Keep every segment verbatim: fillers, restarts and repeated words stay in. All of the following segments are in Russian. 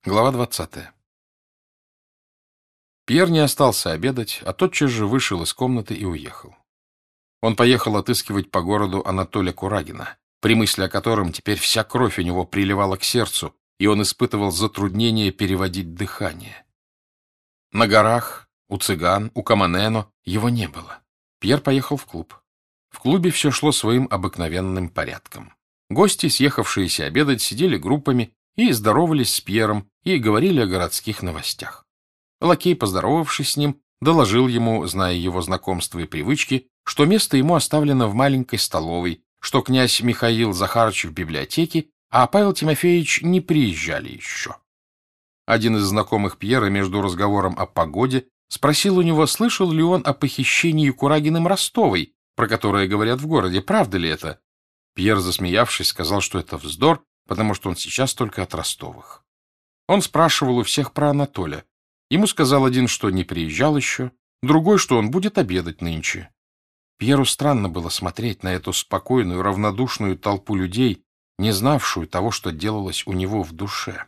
Глава двадцатая. Пьер не остался обедать, а тотчас же вышел из комнаты и уехал. Он поехал отыскивать по городу Анатолия Курагина, при мысли о котором теперь вся кровь у него приливала к сердцу, и он испытывал затруднение переводить дыхание. На горах, у цыган, у Каманено его не было. Пьер поехал в клуб. В клубе все шло своим обыкновенным порядком. Гости, съехавшиеся обедать, сидели группами и здоровались с Пьером и говорили о городских новостях. Лакей, поздоровавшись с ним, доложил ему, зная его знакомства и привычки, что место ему оставлено в маленькой столовой, что князь Михаил Захарович в библиотеке, а Павел Тимофеевич не приезжали еще. Один из знакомых Пьера между разговором о погоде спросил у него, слышал ли он о похищении Курагиным Ростовой, про которое говорят в городе, правда ли это? Пьер, засмеявшись, сказал, что это вздор, потому что он сейчас только от Ростовых. Он спрашивал у всех про Анатоля. Ему сказал один, что не приезжал еще, другой, что он будет обедать нынче. Пьеру странно было смотреть на эту спокойную, равнодушную толпу людей, не знавшую того, что делалось у него в душе.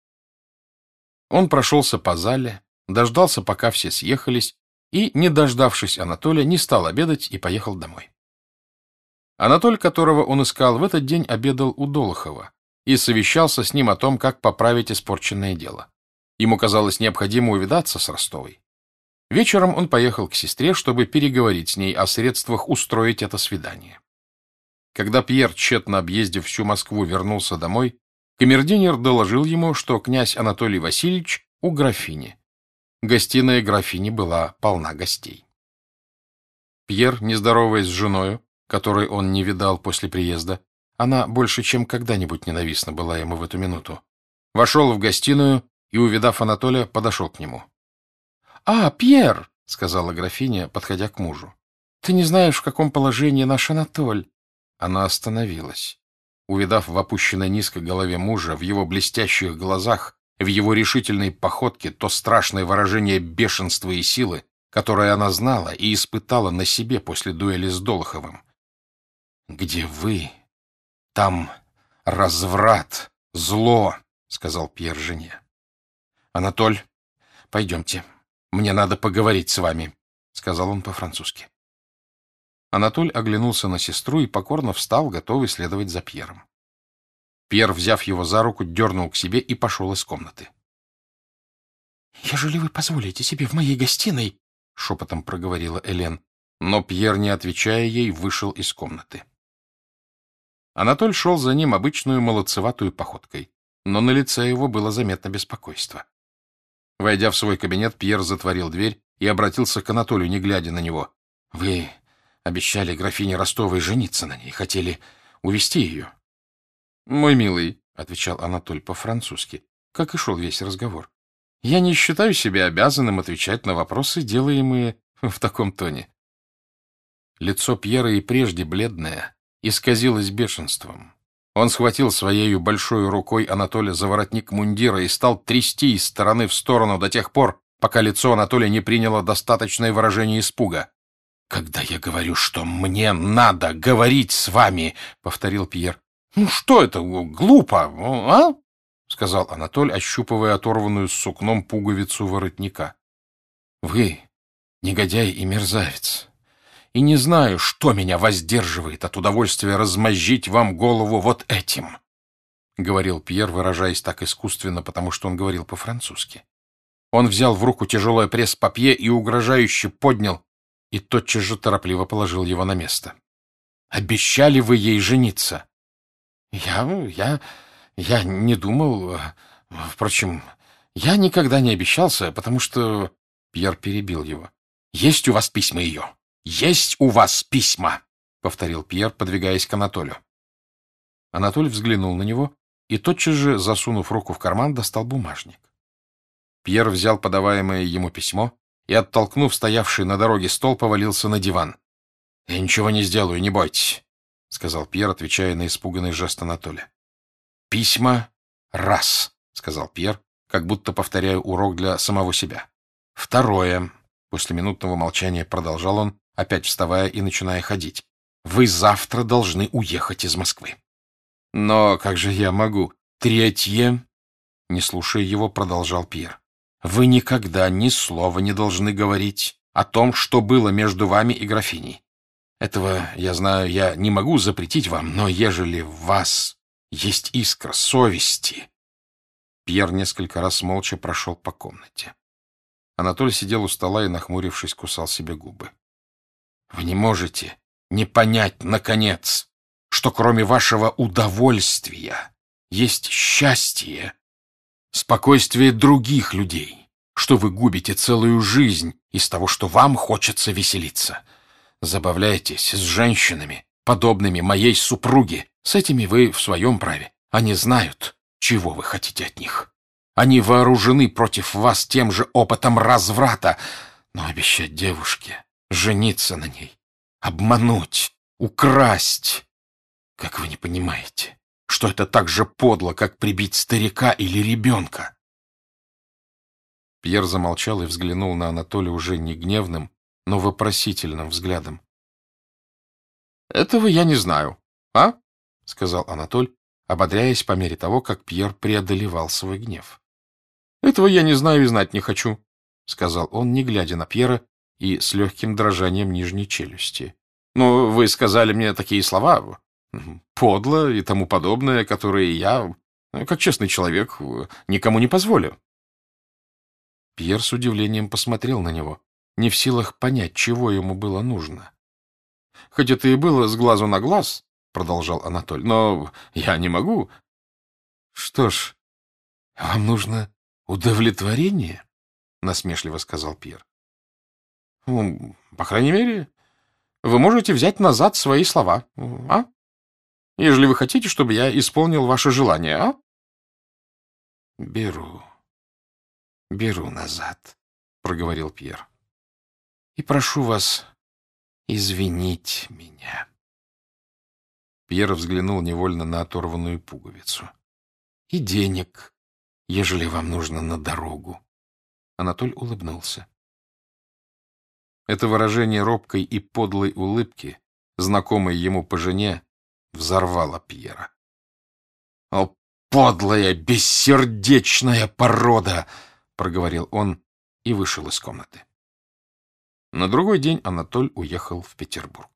Он прошелся по зале, дождался, пока все съехались, и, не дождавшись Анатолия, не стал обедать и поехал домой. Анатоль, которого он искал, в этот день обедал у Долохова и совещался с ним о том, как поправить испорченное дело. Ему казалось необходимо увидаться с Ростовой. Вечером он поехал к сестре, чтобы переговорить с ней о средствах устроить это свидание. Когда Пьер, тщетно объездив всю Москву, вернулся домой, камердинер доложил ему, что князь Анатолий Васильевич у графини. Гостиная графини была полна гостей. Пьер, не здороваясь с женою, которой он не видал после приезда, она больше, чем когда-нибудь ненавистна была ему в эту минуту, вошел в гостиную и, увидав Анатолия, подошел к нему. — А, Пьер, — сказала графиня, подходя к мужу, — ты не знаешь, в каком положении наш Анатоль. Она остановилась. Увидав в опущенной низко голове мужа, в его блестящих глазах, в его решительной походке то страшное выражение бешенства и силы, которое она знала и испытала на себе после дуэли с Долоховым. — Где вы? Там разврат, зло, — сказал Пьер жене. — Анатоль, пойдемте. Мне надо поговорить с вами, — сказал он по-французски. Анатоль оглянулся на сестру и покорно встал, готовый следовать за Пьером. Пьер, взяв его за руку, дернул к себе и пошел из комнаты. — Ежели вы позволите себе в моей гостиной, — шепотом проговорила Элен, но Пьер, не отвечая ей, вышел из комнаты. Анатоль шел за ним обычную молодцеватую походкой, но на лице его было заметно беспокойство. Войдя в свой кабинет, Пьер затворил дверь и обратился к Анатолию, не глядя на него. — Вы обещали графине Ростовой жениться на ней, хотели увести ее. — Мой милый, — отвечал Анатоль по-французски, как и шел весь разговор, — я не считаю себя обязанным отвечать на вопросы, делаемые в таком тоне. Лицо Пьера, и прежде бледное, исказилось бешенством. Он схватил своею большой рукой Анатолия за воротник мундира и стал трясти из стороны в сторону до тех пор, пока лицо Анатолия не приняло достаточное выражение испуга. — Когда я говорю, что мне надо говорить с вами, — повторил Пьер. — Ну что это, глупо, а? — сказал Анатоль, ощупывая оторванную с сукном пуговицу воротника. — Вы негодяй и мерзавец. И не знаю, что меня воздерживает от удовольствия размозжить вам голову вот этим, — говорил Пьер, выражаясь так искусственно, потому что он говорил по-французски. Он взял в руку тяжелое пресс-папье и угрожающе поднял, и тотчас же торопливо положил его на место. — Обещали вы ей жениться? — Я... я... я не думал... Впрочем, я никогда не обещался, потому что... Пьер перебил его. — Есть у вас письма ее? «Есть у вас письма!» — повторил Пьер, подвигаясь к Анатолию. Анатоль взглянул на него и, тотчас же, засунув руку в карман, достал бумажник. Пьер взял подаваемое ему письмо и, оттолкнув стоявший на дороге стол, повалился на диван. — Я ничего не сделаю, не бойтесь, — сказал Пьер, отвечая на испуганный жест Анатолия. — Письма — раз, — сказал Пьер, как будто повторяя урок для самого себя. — Второе, — после минутного молчания продолжал он, опять вставая и начиная ходить. — Вы завтра должны уехать из Москвы. — Но как же я могу? — Третье. Не слушая его, продолжал Пьер. Вы никогда ни слова не должны говорить о том, что было между вами и графиней. Этого, я знаю, я не могу запретить вам, но ежели в вас есть искра совести... Пьер несколько раз молча прошел по комнате. Анатоль сидел у стола и, нахмурившись, кусал себе губы. Вы не можете не понять, наконец, что кроме вашего удовольствия есть счастье, спокойствие других людей, что вы губите целую жизнь из того, что вам хочется веселиться. Забавляйтесь с женщинами, подобными моей супруге. С этими вы в своем праве. Они знают, чего вы хотите от них. Они вооружены против вас тем же опытом разврата. Но обещать девушке, жениться на ней, обмануть, украсть... Как вы не понимаете, что это так же подло, как прибить старика или ребенка? Пьер замолчал и взглянул на Анатолия уже не гневным, но вопросительным взглядом. «Этого я не знаю, а?» — сказал Анатоль, ободряясь по мере того, как Пьер преодолевал свой гнев. «Этого я не знаю и знать не хочу», — сказал он, не глядя на Пьера и с легким дрожанием нижней челюсти. «Но вы сказали мне такие слова, подло и тому подобное, которые я, как честный человек, никому не позволю». Пьер с удивлением посмотрел на него, не в силах понять, чего ему было нужно. «Хоть это и было с глазу на глаз, — продолжал Анатоль, — но я не могу». «Что ж, вам нужно удовлетворение?» — насмешливо сказал Пьер. «Ну, по крайней мере, вы можете взять назад свои слова, а? Ежели вы хотите, чтобы я исполнил ваше желание, а?» «Беру, беру назад», — проговорил Пьер. «И прошу вас извинить меня». Пьер взглянул невольно на оторванную пуговицу. «И денег, ежели вам нужно на дорогу». Анатоль улыбнулся. Это выражение робкой и подлой улыбки, знакомой ему по жене, взорвало Пьера. «О, подлая, бессердечная порода!» — проговорил он и вышел из комнаты. На другой день Анатоль уехал в Петербург.